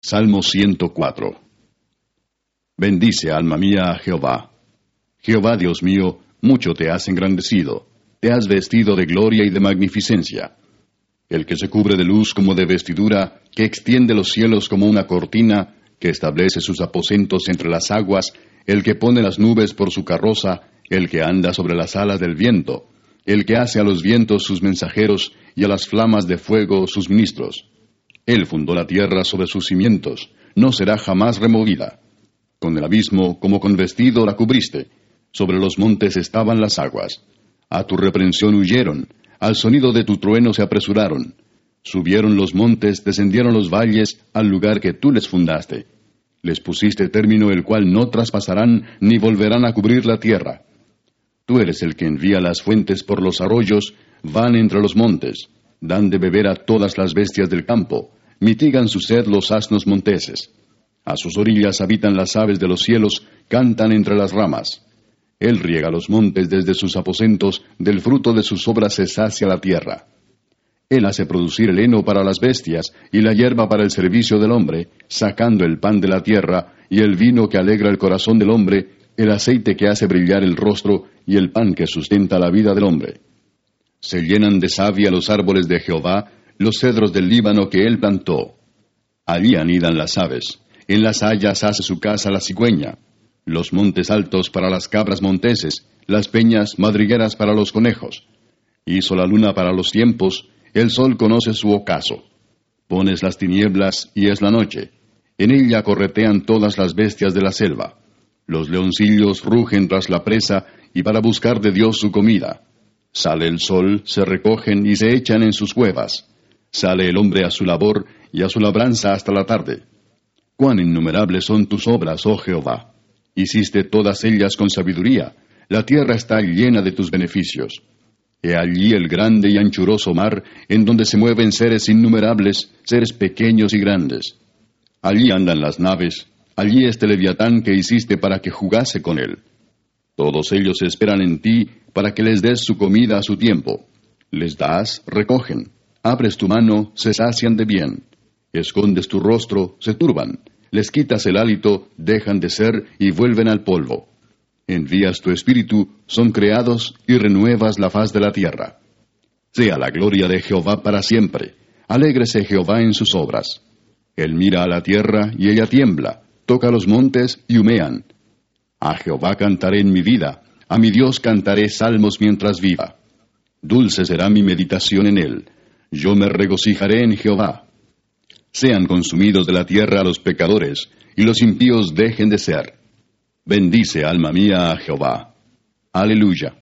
Salmo 104. Bendice, alma mía, a Jehová. Jehová, Dios mío, mucho te has engrandecido, te has vestido de gloria y de magnificencia. El que se cubre de luz como de vestidura, que extiende los cielos como una cortina, que establece sus aposentos entre las aguas, el que pone las nubes por su carroza, el que anda sobre las alas del viento, el que hace a los vientos sus mensajeros y a las flamas de fuego sus ministros. Él fundó la tierra sobre sus cimientos, no será jamás removida. Con el abismo como con vestido la cubriste, sobre los montes estaban las aguas. A tu reprensión huyeron, al sonido de tu trueno se apresuraron. Subieron los montes, descendieron los valles, al lugar que tú les fundaste. Les pusiste término el cual no traspasarán, ni volverán a cubrir la tierra. Tú eres el que envía las fuentes por los arroyos, van entre los montes, dan de beber a todas las bestias del campo, mitigan su sed los asnos monteses. A sus orillas habitan las aves de los cielos, cantan entre las ramas. Él riega los montes desde sus aposentos, del fruto de sus obras se sacia la tierra. Él hace producir el heno para las bestias, y la hierba para el servicio del hombre, sacando el pan de la tierra, y el vino que alegra el corazón del hombre, el aceite que hace brillar el rostro, y el pan que sustenta la vida del hombre. Se llenan de savia los árboles de Jehová, los cedros del Líbano que él plantó. Allí anidan las aves, en las hayas hace su casa la cigüeña, los montes altos para las cabras monteses, las peñas madrigueras para los conejos. Hizo la luna para los tiempos, el sol conoce su ocaso. Pones las tinieblas y es la noche, en ella corretean todas las bestias de la selva. Los leoncillos rugen tras la presa y para buscar de Dios su comida. Sale el sol, se recogen y se echan en sus cuevas. Sale el hombre a su labor y a su labranza hasta la tarde. Cuán innumerables son tus obras, oh Jehová. Hiciste todas ellas con sabiduría. La tierra está llena de tus beneficios. He allí el grande y anchuroso mar, en donde se mueven seres innumerables, seres pequeños y grandes. Allí andan las naves, allí este Leviatán que hiciste para que jugase con él. Todos ellos esperan en ti, para que les des su comida a su tiempo. Les das, recogen. Abres tu mano, se sacian de bien. Escondes tu rostro, se turban. Les quitas el hálito, dejan de ser y vuelven al polvo. Envías tu espíritu, son creados y renuevas la faz de la tierra. Sea la gloria de Jehová para siempre. Alégrese Jehová en sus obras. Él mira a la tierra y ella tiembla, toca los montes y humean. A Jehová cantaré en mi vida, a mi Dios cantaré salmos mientras viva. Dulce será mi meditación en él. Yo me regocijaré en Jehová. Sean consumidos de la tierra los pecadores, y los impíos dejen de ser. Bendice, alma mía, a Jehová. Aleluya.